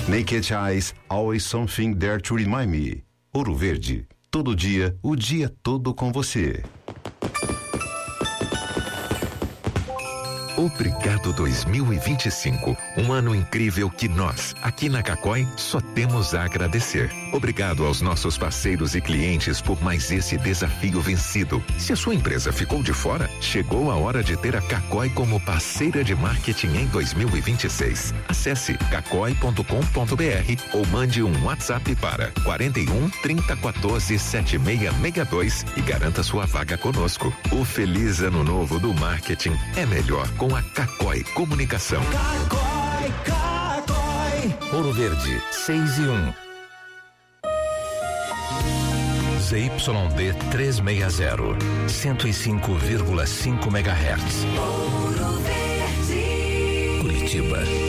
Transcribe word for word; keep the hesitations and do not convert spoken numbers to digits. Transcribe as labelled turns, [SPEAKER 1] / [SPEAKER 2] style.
[SPEAKER 1] Naked Eyes, Always Something There to Remind Me. Ouro Verde, todo dia, o dia todo com você.
[SPEAKER 2] Obrigado dois mil e vinte e cinco, um ano incrível que nós, aqui na Cacói, só temos a agradecer. Obrigado aos nossos parceiros e clientes por mais esse desafio vencido. Se a sua empresa ficou de fora, chegou a hora de ter a Cacói como parceira de marketing em dois mil e vinte e seis. Acesse cacói ponto com ponto br ou mande um WhatsApp para quarenta e um, trinta, quatorze, setenta e seis sessenta e dois e garanta sua vaga conosco. O feliz ano novo do marketing é melhor com a Cacói Comunicação.
[SPEAKER 3] Cacói, Cacói.
[SPEAKER 2] Ouro Verde, seis e um. Z Y D trezentos e sessenta, cento e cinco vírgula cinco megahertz.
[SPEAKER 3] Ouro Verde.
[SPEAKER 2] Curitiba.